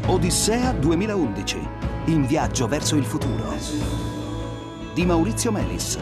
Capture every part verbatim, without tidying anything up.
Odissea duemilaundici. In viaggio verso il futuro. Di Maurizio Melis.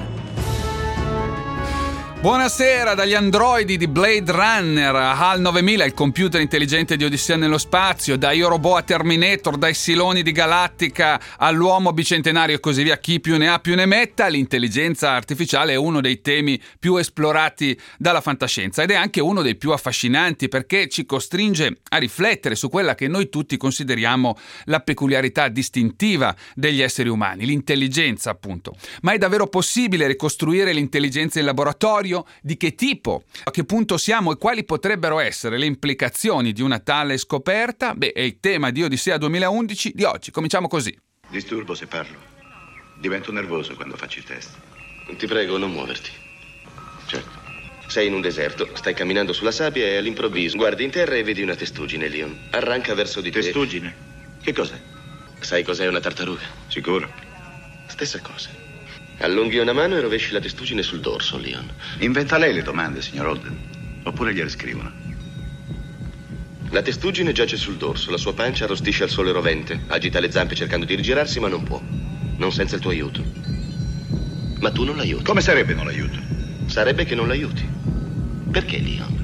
Buonasera dagli androidi di Blade Runner a HAL novemila, il computer intelligente di Odissea nello spazio, da Io Robot a Terminator, dai Siloni di Galattica all'uomo bicentenario e così via, chi più ne ha più ne metta. L'intelligenza artificiale è uno dei temi più esplorati dalla fantascienza ed è anche uno dei più affascinanti perché ci costringe a riflettere su quella che noi tutti consideriamo la peculiarità distintiva degli esseri umani, l'intelligenza appunto. Ma è davvero possibile ricostruire l'intelligenza in laboratorio? Di che tipo? A che punto siamo e quali potrebbero essere le implicazioni di una tale scoperta? Beh, è il tema di Odissea duemilaundici di oggi. Cominciamo così. Disturbo se parlo. Divento nervoso quando faccio il test. Ti prego, non muoverti. Certo. Sei in un deserto, stai camminando sulla sabbia e all'improvviso guardi in terra e vedi una testuggine, Leon. Arranca verso di te. Testuggine? Che cos'è? Sai cos'è una tartaruga? Sicuro. Stessa cosa. Allunghi una mano e rovesci la testuggine sul dorso, Leon. Inventa lei le domande, signor Holden. Oppure gliele scrivono. La testuggine giace sul dorso, la sua pancia arrostisce al sole rovente. Agita le zampe cercando di rigirarsi, ma non può. Non senza il tuo aiuto. Ma tu non l'aiuti. Come sarebbe non l'aiuto? Sarebbe che non l'aiuti. Perché, Leon?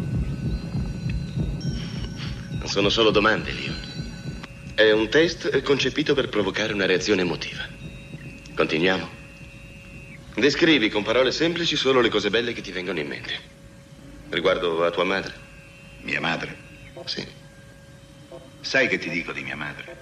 Non sono solo domande, Leon. È un test concepito per provocare una reazione emotiva. Continuiamo. Descrivi con parole semplici solo le cose belle che ti vengono in mente. Riguardo a tua madre. Mia madre? Sì. Sai che ti dico di mia madre?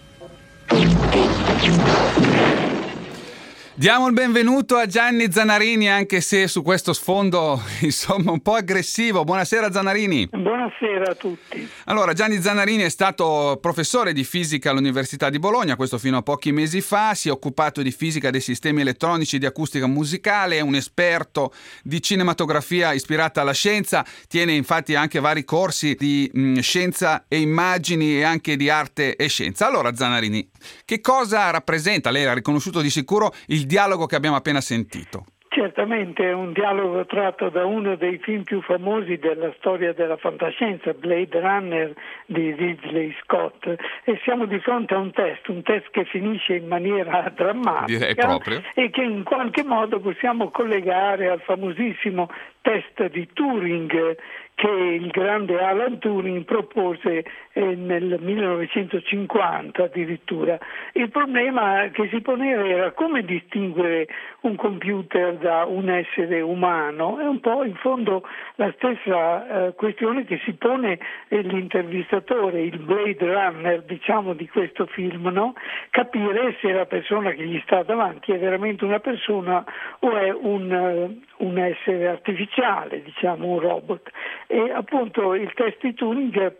Diamo il benvenuto a Gianni Zanarini, anche se su questo sfondo insomma un po' aggressivo. Buonasera Zanarini. Buonasera a tutti. Allora, Gianni Zanarini è stato professore di fisica all'Università di Bologna, questo fino a pochi mesi fa, si è occupato di fisica dei sistemi elettronici, di acustica musicale, è un esperto di cinematografia ispirata alla scienza, tiene infatti anche vari corsi di mh, scienza e immagini e anche di arte e scienza. Allora Zanarini, che cosa rappresenta, lei ha riconosciuto di sicuro, il dialogo che abbiamo appena sentito? Certamente è un dialogo tratto da uno dei film più famosi della storia della fantascienza, Blade Runner di Ridley Scott, e siamo di fronte a un test, un test che finisce in maniera drammatica. Direi proprio. E che in qualche modo possiamo collegare al famosissimo test di Turing che il grande Alan Turing propose eh, nel millenovecentocinquanta addirittura. Il problema che si poneva era come distinguere un computer da un essere umano. È un po' in fondo la stessa eh, questione che si pone eh, l'intervistatore, il Blade Runner diciamo di questo film, no? Capire se la persona che gli sta davanti è veramente una persona o è un, uh, un essere artificiale, diciamo un robot. E appunto il test di Turing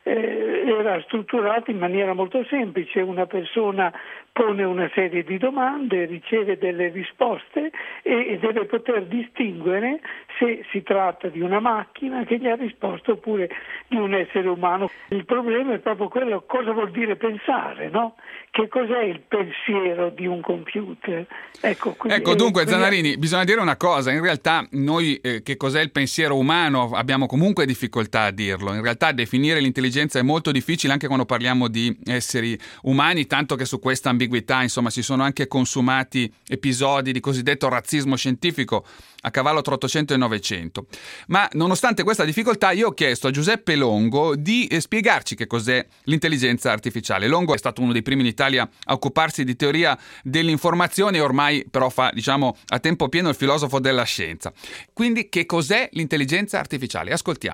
eh, era strutturato in maniera molto semplice: una persona pone una serie di domande, riceve delle risposte e, e deve poter distinguere se si tratta di una macchina che gli ha risposto oppure di un essere umano. Il problema è proprio quello: cosa vuol dire pensare, no? Che cos'è il pensiero di un computer? Ecco, qui, ecco dunque eh, Zanarini, bisogna dire una cosa, in realtà noi eh, che cos'è il pensiero umano abbiamo comunque difficoltà a dirlo, in realtà definire l'intelligenza è molto difficile anche quando parliamo di esseri umani, tanto che su questa ambiguità insomma si sono anche consumati episodi di cosiddetto razzismo scientifico a cavallo tra ottocento e novecento. Ma nonostante questa difficoltà io ho chiesto a Giuseppe Longo di eh, spiegarci che cos'è l'intelligenza artificiale. Longo è stato uno dei primi in Italia a occuparsi di teoria dell'informazione e ormai però fa, diciamo, a tempo pieno il filosofo della scienza. Quindi che cos'è l'intelligenza artificiale? Ascoltiamo.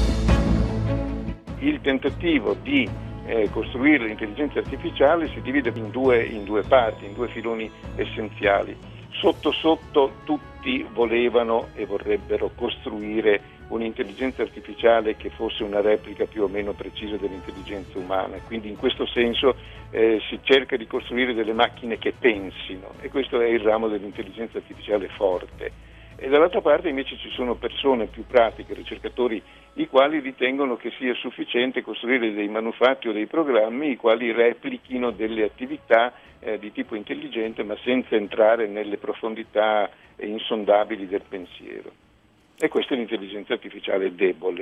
Il tentativo di eh, costruire l'intelligenza artificiale si divide in due, in due parti, in due filoni essenziali. Sotto sotto tutti volevano e vorrebbero costruire un'intelligenza artificiale che fosse una replica più o meno precisa dell'intelligenza umana, quindi in questo senso eh, si cerca di costruire delle macchine che pensino, e questo è il ramo dell'intelligenza artificiale forte. E dall'altra parte invece ci sono persone più pratiche, ricercatori, i quali ritengono che sia sufficiente costruire dei manufatti o dei programmi i quali replichino delle attività eh, di tipo intelligente, ma senza entrare nelle profondità insondabili del pensiero. E questa è l'intelligenza artificiale debole.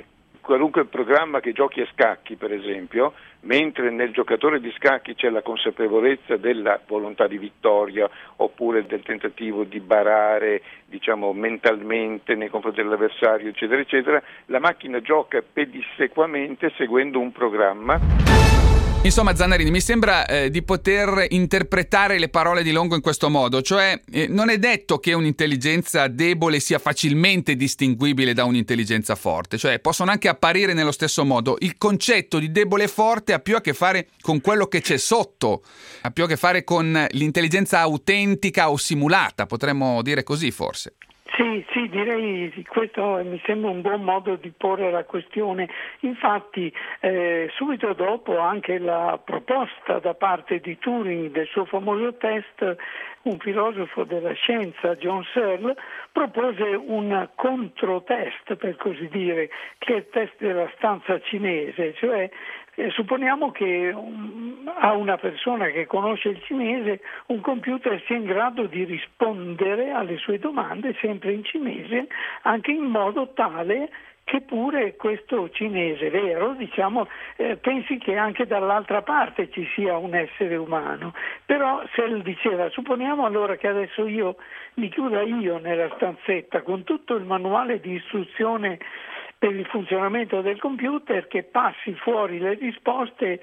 qualunque programma che giochi a scacchi, per esempio, mentre nel giocatore di scacchi c'è la consapevolezza della volontà di vittoria oppure del tentativo di barare, diciamo, mentalmente nei confronti dell'avversario, eccetera, eccetera, la macchina gioca pedissequamente seguendo un programma. Insomma, Zannarini, mi sembra eh, di poter interpretare le parole di Longo in questo modo, cioè eh, non è detto che un'intelligenza debole sia facilmente distinguibile da un'intelligenza forte, cioè possono anche apparire nello stesso modo. Il concetto di debole e forte ha più a che fare con quello che c'è sotto, ha più a che fare con l'intelligenza autentica o simulata, potremmo dire così forse. Sì, sì, direi che questo mi sembra un buon modo di porre la questione. Infatti eh, subito dopo anche la proposta da parte di Turing del suo famoso test, un filosofo della scienza, John Searle, propose un controtest, per così dire, che è il test della stanza cinese, cioè Eh, supponiamo che um, a una persona che conosce il cinese un computer sia in grado di rispondere alle sue domande sempre in cinese, anche in modo tale che pure questo cinese vero, diciamo, eh, pensi che anche dall'altra parte ci sia un essere umano. Però Searle diceva, supponiamo allora che adesso io mi chiuda io nella stanzetta con tutto il manuale di istruzione per il funzionamento del computer, che passi fuori le risposte,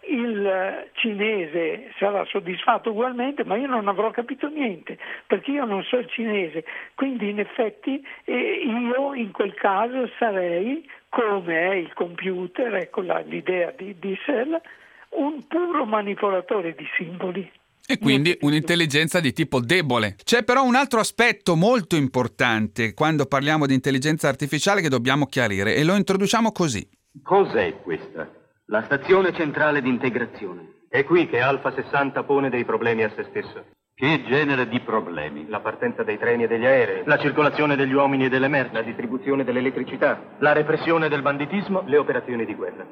il cinese sarà soddisfatto ugualmente, ma io non avrò capito niente perché io non so il cinese, quindi in effetti eh, io in quel caso sarei, come è il computer, ecco la, l'idea di, di Searle, un puro manipolatore di simboli. E quindi un'intelligenza di tipo debole. C'è però un altro aspetto molto importante quando parliamo di intelligenza artificiale che dobbiamo chiarire, e lo introduciamo così. Cos'è questa? La stazione centrale di integrazione. È qui che Alfa sessanta pone dei problemi a se stesso. Che genere di problemi? La partenza dei treni e degli aerei, la circolazione degli uomini e delle merci, la distribuzione dell'elettricità, la repressione del banditismo, le operazioni di guerra.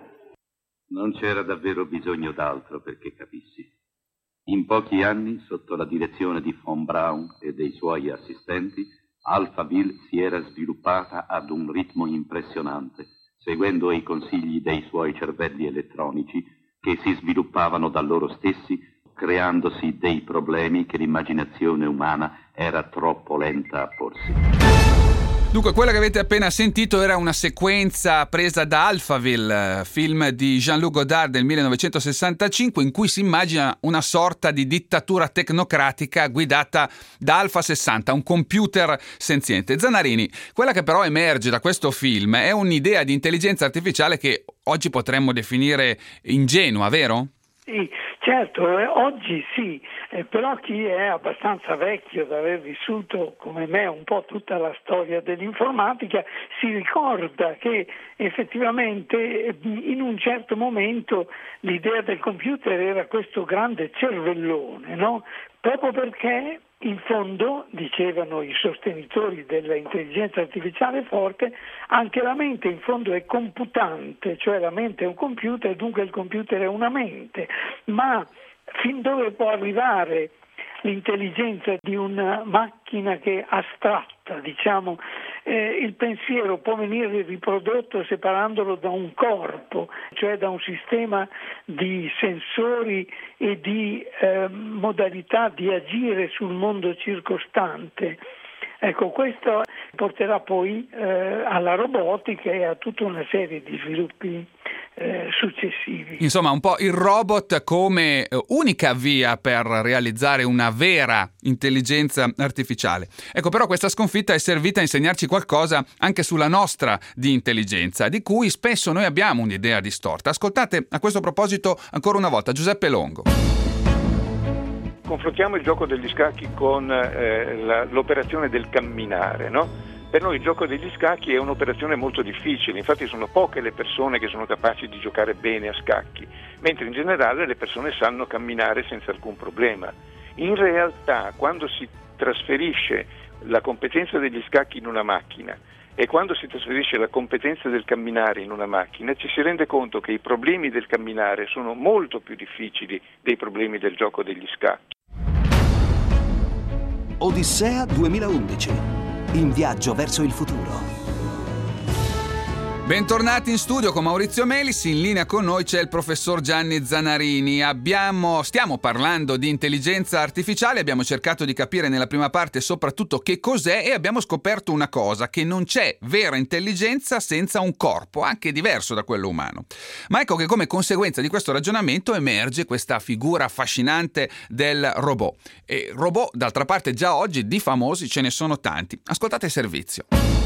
Non c'era davvero bisogno d'altro perché capissi. In pochi anni, sotto la direzione di von Braun e dei suoi assistenti, Alphaville si era sviluppata ad un ritmo impressionante, seguendo i consigli dei suoi cervelli elettronici che si sviluppavano da loro stessi, creandosi dei problemi che l'immaginazione umana era troppo lenta a porsi. Dunque, quella che avete appena sentito era una sequenza presa da Alphaville, film di Jean-Luc Godard del millenovecentosessantacinque, in cui si immagina una sorta di dittatura tecnocratica guidata da Alfa sessanta, un computer senziente. Zannarini, quella che però emerge da questo film è un'idea di intelligenza artificiale che oggi potremmo definire ingenua, vero? Sì, certo, eh, oggi sì, eh, però chi è abbastanza vecchio da aver vissuto come me un po' tutta la storia dell'informatica si ricorda che effettivamente in un certo momento l'idea del computer era questo grande cervellone, no? Proprio perché in fondo, dicevano i sostenitori dell'intelligenza artificiale forte, anche la mente in fondo è computante, cioè la mente è un computer, dunque il computer è una mente, ma fin dove può arrivare l'intelligenza di una macchina che è astratta, diciamo, eh, il pensiero può venire riprodotto separandolo da un corpo, cioè da un sistema di sensori e di eh, modalità di agire sul mondo circostante. Ecco, questo porterà poi eh, alla robotica e a tutta una serie di sviluppi eh, successivi. Insomma, un po' il robot come unica via per realizzare una vera intelligenza artificiale. Ecco, però questa sconfitta è servita a insegnarci qualcosa anche sulla nostra di intelligenza, di cui spesso noi abbiamo un'idea distorta. Ascoltate a questo proposito ancora una volta Giuseppe Longo. Confrontiamo il gioco degli scacchi con eh, la, l'operazione del camminare, no? Per noi il gioco degli scacchi è un'operazione molto difficile, infatti sono poche le persone che sono capaci di giocare bene a scacchi, mentre in generale le persone sanno camminare senza alcun problema. In realtà, quando si trasferisce la competenza degli scacchi in una macchina e quando si trasferisce la competenza del camminare in una macchina, ci si rende conto che i problemi del camminare sono molto più difficili dei problemi del gioco degli scacchi. Odissea duemilaundici. In viaggio verso il futuro. Bentornati in studio con Maurizio Melis, in linea con noi c'è il professor Gianni Zanarini. Abbiamo, stiamo parlando di intelligenza artificiale, abbiamo cercato di capire nella prima parte soprattutto che cos'è e abbiamo scoperto una cosa, che non c'è vera intelligenza senza un corpo, anche diverso da quello umano. Ma ecco che come conseguenza di questo ragionamento emerge questa figura affascinante del robot. E robot, d'altra parte, già oggi di famosi ce ne sono tanti. Ascoltate il servizio.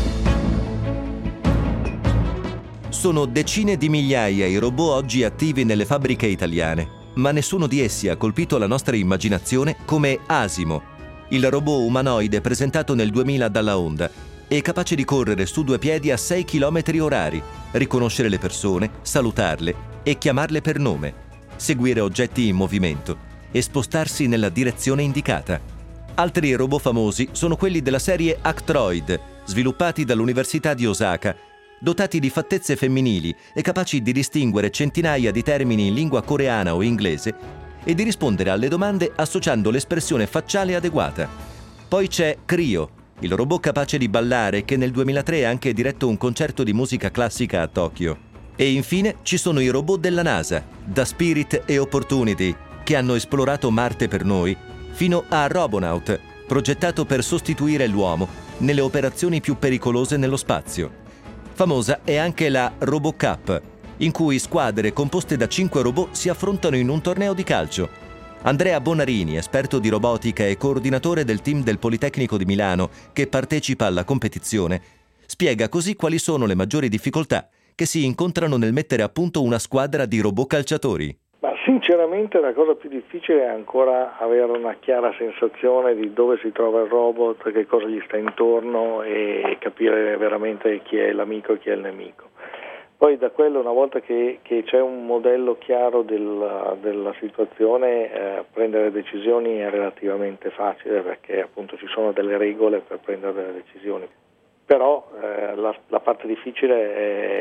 Sono decine di migliaia i robot oggi attivi nelle fabbriche italiane, ma nessuno di essi ha colpito la nostra immaginazione come Asimo, il robot umanoide presentato nel duemila dalla Honda e capace di correre su due piedi a sei chilometri orari, riconoscere le persone, salutarle e chiamarle per nome, seguire oggetti in movimento e spostarsi nella direzione indicata. Altri robot famosi sono quelli della serie Actroid, sviluppati dall'Università di Osaka, dotati di fattezze femminili e capaci di distinguere centinaia di termini in lingua coreana o inglese e di rispondere alle domande associando l'espressione facciale adeguata. Poi c'è Cryo, il robot capace di ballare che nel duemilatré ha anche diretto un concerto di musica classica a Tokyo. E infine ci sono i robot della NASA, da Spirit e Opportunity, che hanno esplorato Marte per noi, fino a Robonaut, progettato per sostituire l'uomo nelle operazioni più pericolose nello spazio. Famosa è anche la RoboCup, in cui squadre composte da cinque robot si affrontano in un torneo di calcio. Andrea Bonarini, esperto di robotica e coordinatore del team del Politecnico di Milano che partecipa alla competizione, spiega così quali sono le maggiori difficoltà che si incontrano nel mettere a punto una squadra di robot calciatori. Ma sinceramente la cosa più difficile è ancora avere una chiara sensazione di dove si trova il robot, che cosa gli sta intorno e capire veramente chi è l'amico e chi è il nemico. Poi da quello, una volta che, che c'è un modello chiaro del, della situazione, eh, prendere decisioni è relativamente facile perché appunto ci sono delle regole per prendere delle decisioni. Però eh, la, la parte difficile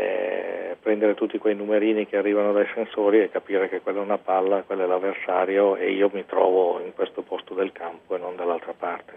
è prendere tutti quei numerini che arrivano dai sensori e capire che quella è una palla, quello è l'avversario e io mi trovo in questo posto del campo e non dall'altra parte.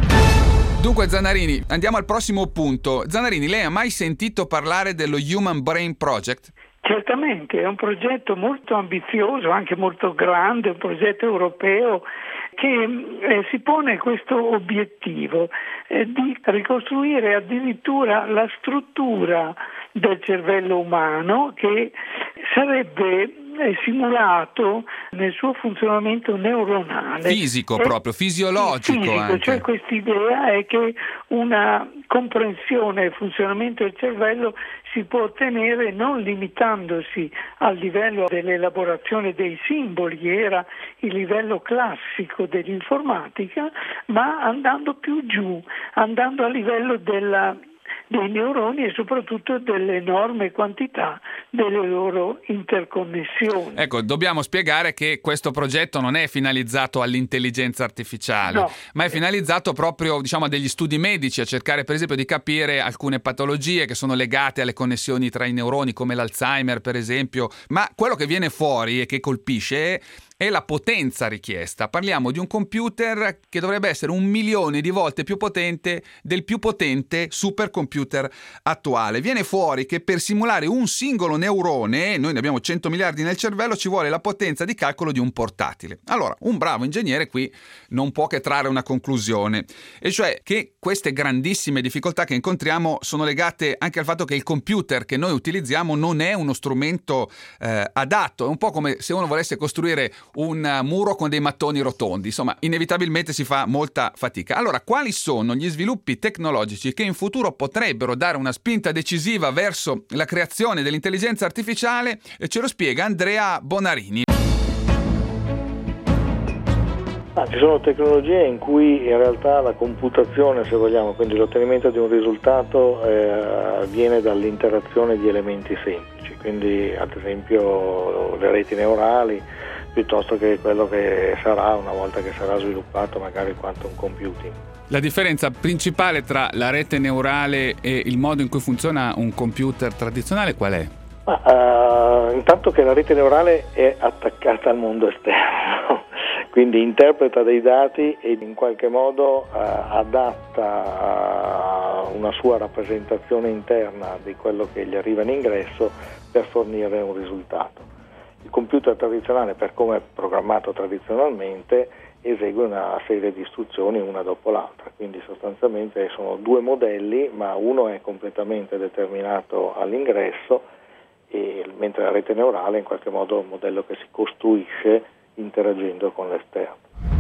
Dunque Zanarini, andiamo al prossimo punto. Zanarini, lei ha mai sentito parlare dello Human Brain Project? Certamente, è un progetto molto ambizioso, anche molto grande, un progetto europeo che eh, si pone questo obiettivo eh, di ricostruire addirittura la struttura del cervello umano che sarebbe eh, simulato nel suo funzionamento neuronale. Fisico eh, proprio, fisiologico fisico, anche. Cioè quest'idea è che una comprensione del funzionamento del cervello si può ottenere non limitandosi al livello dell'elaborazione dei simboli, che era il livello classico dell'informatica, ma andando più giù, andando a livello della dei neuroni e soprattutto dell'enorme quantità delle loro interconnessioni. Ecco, dobbiamo spiegare che questo progetto non è finalizzato all'intelligenza artificiale, no. ma è finalizzato proprio, diciamo, a degli studi medici, a cercare per esempio di capire alcune patologie che sono legate alle connessioni tra i neuroni, come l'Alzheimer per esempio, ma quello che viene fuori e che colpisce è è la potenza richiesta. Parliamo di un computer che dovrebbe essere un milione di volte più potente del più potente supercomputer attuale. Viene fuori che per simulare un singolo neurone, noi ne abbiamo cento miliardi nel cervello, ci vuole la potenza di calcolo di un portatile. Allora, un bravo ingegnere qui non può che trarre una conclusione, e cioè che queste grandissime difficoltà che incontriamo sono legate anche al fatto che il computer che noi utilizziamo non è uno strumento eh, adatto. È un po' come se uno volesse costruire un muro con dei mattoni rotondi, insomma inevitabilmente si fa molta fatica. Allora, quali sono gli sviluppi tecnologici che in futuro potrebbero dare una spinta decisiva verso la creazione dell'intelligenza artificiale? E ce lo spiega Andrea Bonarini. Ah, ci sono tecnologie in cui in realtà la computazione, se vogliamo, quindi l'ottenimento di un risultato eh, avviene dall'interazione di elementi semplici, quindi ad esempio le reti neurali, piuttosto che quello che sarà una volta che sarà sviluppato magari il quantum computing. La differenza principale tra la rete neurale e il modo in cui funziona un computer tradizionale qual è? Ma, uh, intanto che la rete neurale è attaccata al mondo esterno, quindi interpreta dei dati e in qualche modo uh, adatta una sua rappresentazione interna di quello che gli arriva in ingresso per fornire un risultato. Il computer tradizionale, per come è programmato tradizionalmente, esegue una serie di istruzioni una dopo l'altra, quindi sostanzialmente sono due modelli, ma uno è completamente determinato all'ingresso, e, mentre la rete neurale è in qualche modo un modello che si costruisce interagendo con l'esterno.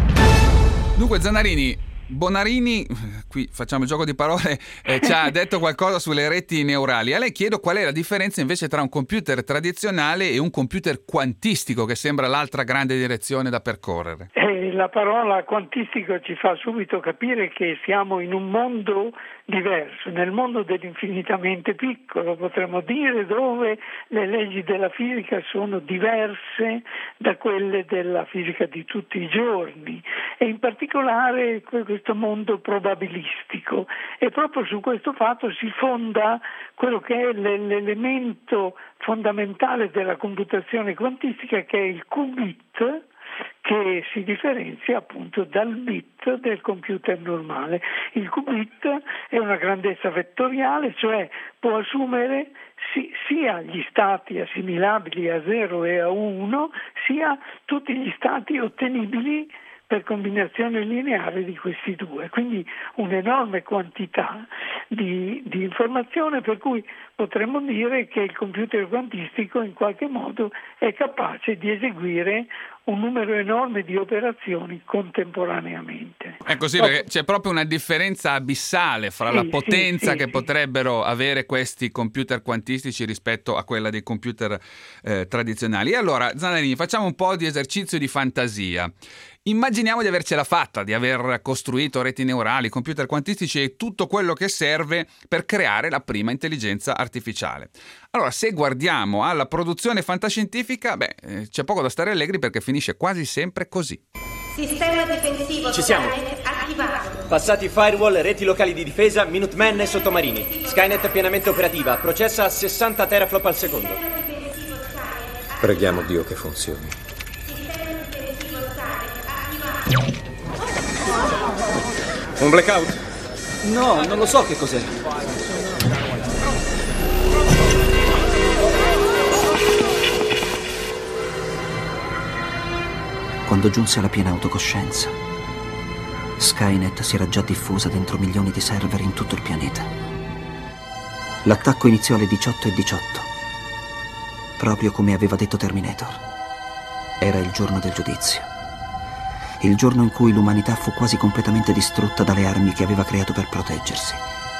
Dunque Zanarini, Bonarini, qui facciamo il gioco di parole, eh, ci ha detto qualcosa sulle reti neurali. A lei chiedo qual è la differenza invece tra un computer tradizionale e un computer quantistico, che sembra l'altra grande direzione da percorrere. Eh, la parola quantistico ci fa subito capire che siamo in un mondo diverso, nel mondo dell'infinitamente piccolo, potremmo dire, dove le leggi della fisica sono diverse da quelle della fisica di tutti i giorni, e in particolare questo mondo probabilistico, e proprio su questo fatto si fonda quello che è l'elemento fondamentale della computazione quantistica, che è il qubit, che si differenzia appunto dal bit del computer normale. Il qubit è una grandezza vettoriale, cioè può assumere si, sia gli stati assimilabili a zero e a uno, sia tutti gli stati ottenibili per combinazione lineare di questi due, quindi un'enorme quantità di, di informazione, per cui potremmo dire che il computer quantistico in qualche modo è capace di eseguire un numero enorme di operazioni contemporaneamente. Ecco sì, perché c'è proprio una differenza abissale fra sì, la potenza sì, che sì, potrebbero avere questi computer quantistici rispetto a quella dei computer eh, tradizionali. E allora, Zanarini, facciamo un po' di esercizio di fantasia. Immaginiamo di avercela fatta, di aver costruito reti neurali, computer quantistici e tutto quello che serve per creare la prima intelligenza artificiale. Allora, se guardiamo alla produzione fantascientifica, beh, eh, c'è poco da stare allegri, perché finisce quasi sempre così. Sistema difensivo Ci siamo. attivato. Passati firewall, reti locali di difesa, Minutemen e sottomarini. Skynet pienamente operativa, processa a sessanta teraflop al secondo. Preghiamo Dio che funzioni. Un blackout? No, non lo so che cos'è. Quando giunse alla piena autocoscienza, Skynet si era già diffusa dentro milioni di server in tutto il pianeta. L'attacco iniziò alle diciotto e diciotto, proprio come aveva detto Terminator. Era il giorno del giudizio. Il giorno in cui l'umanità fu quasi completamente distrutta dalle armi che aveva creato per proteggersi.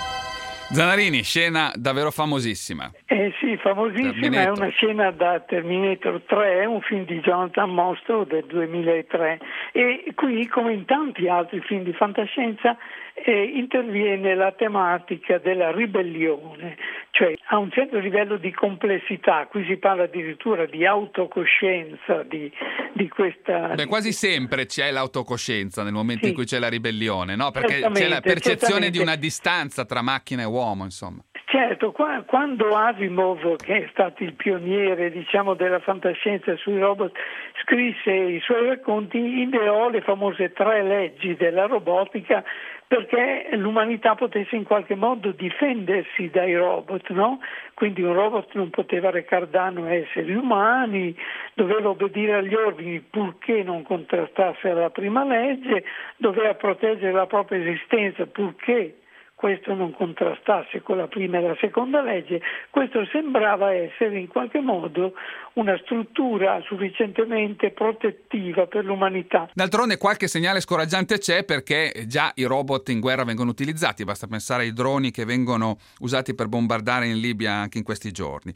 Zanarini, scena davvero famosissima. Eh sì, famosissima, Terminator. è una scena da Terminator tre, un film di Jonathan Mostow del duemilatré, e qui, come in tanti altri film di fantascienza, eh, interviene la tematica della ribellione, cioè a un certo livello di complessità. Qui si parla addirittura di autocoscienza di, di questa... Beh, quasi sempre c'è l'autocoscienza nel momento Sì. in cui c'è la ribellione, no? Perché c'è la Certamente, percezione certamente. di una distanza tra macchina e uomo, insomma. Certo, qua, quando Asimov, che è stato il pioniere, diciamo, della fantascienza sui robot, scrisse i suoi racconti, ideò le famose tre leggi della robotica perché l'umanità potesse in qualche modo difendersi dai robot, no? Quindi un robot non poteva recar danno a esseri umani, doveva obbedire agli ordini purché non contrastasse alla prima legge, doveva proteggere la propria esistenza purché questo non contrastasse con la prima e la seconda legge. Questo sembrava essere in qualche modo una struttura sufficientemente protettiva per l'umanità. D'altronde qualche segnale scoraggiante c'è, perché già i robot in guerra vengono utilizzati, basta pensare ai droni che vengono usati per bombardare in Libia anche in questi giorni.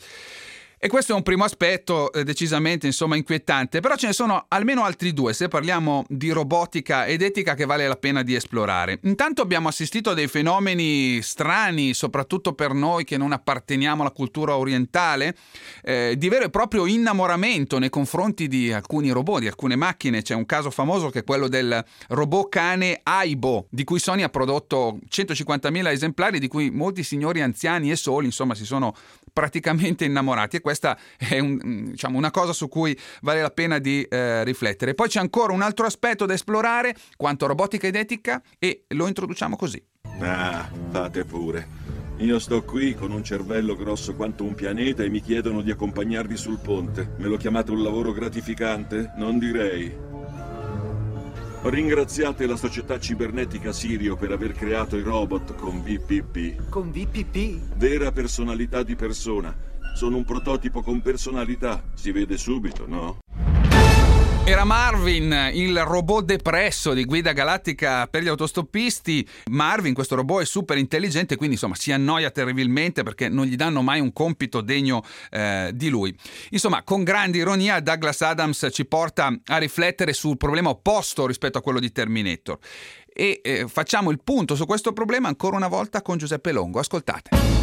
E questo è un primo aspetto eh, decisamente insomma inquietante, però ce ne sono almeno altri due se parliamo di robotica ed etica che vale la pena di esplorare. Intanto abbiamo assistito a dei fenomeni strani, soprattutto per noi che non apparteniamo alla cultura orientale, eh, di vero e proprio innamoramento nei confronti di alcuni robot, di alcune macchine. C'è un caso famoso che è quello del robot cane Aibo, di cui Sony ha prodotto centocinquantamila esemplari, di cui molti signori anziani e soli insomma si sono praticamente innamorati, e questa è un, diciamo, una cosa su cui vale la pena di eh, riflettere. Poi c'è ancora un altro aspetto da esplorare quanto a robotica ed etica, e lo introduciamo così. Ah, fate pure. Io sto qui con un cervello grosso quanto un pianeta e mi chiedono di accompagnarvi sul ponte. Me lo chiamate un lavoro gratificante? Non direi. Ringraziate la società cibernetica Sirio per aver creato i robot con V P P. Con V P P? Vera personalità di persona. Sono un prototipo con personalità. Si vede subito, no? Era Marvin, il robot depresso di Guida Galattica per gli autostoppisti. Marvin, questo robot, è super intelligente, quindi insomma si annoia terribilmente perché non gli danno mai un compito degno eh, di lui. Insomma, con grande ironia Douglas Adams ci porta a riflettere sul problema opposto rispetto a quello di Terminator. E eh, facciamo il punto su questo problema ancora una volta con Giuseppe Longo. Ascoltate.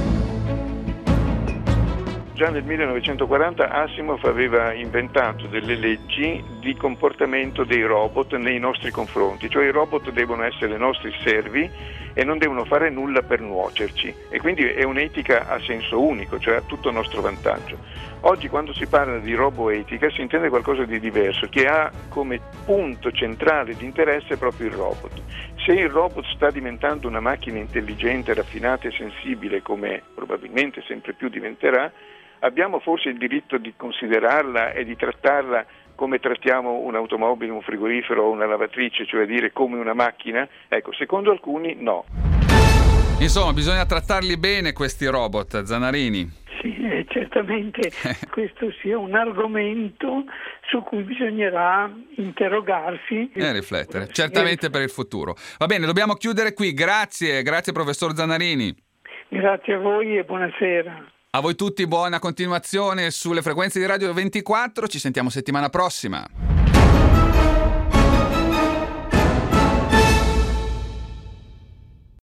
Già nel millenovecentoquaranta Asimov aveva inventato delle leggi di comportamento dei robot nei nostri confronti, cioè i robot devono essere nostri servi e non devono fare nulla per nuocerci, e quindi è un'etica a senso unico, cioè a tutto nostro vantaggio. Oggi quando si parla di roboetica si intende qualcosa di diverso, che ha come punto centrale di interesse proprio il robot. Se il robot sta diventando una macchina intelligente, raffinata e sensibile, come probabilmente sempre più diventerà, abbiamo forse il diritto di considerarla e di trattarla come trattiamo un'automobile, un frigorifero o una lavatrice, cioè dire come una macchina? Ecco, secondo alcuni no. Insomma, bisogna trattarli bene questi robot, Zanarini. Sì, eh, certamente questo sia un argomento su cui bisognerà interrogarsi e riflettere, certamente per il futuro. Va bene, dobbiamo chiudere qui. Grazie, grazie professor Zanarini. Grazie a voi e buonasera. A voi tutti buona continuazione sulle frequenze di Radio ventiquattro, ci sentiamo settimana prossima.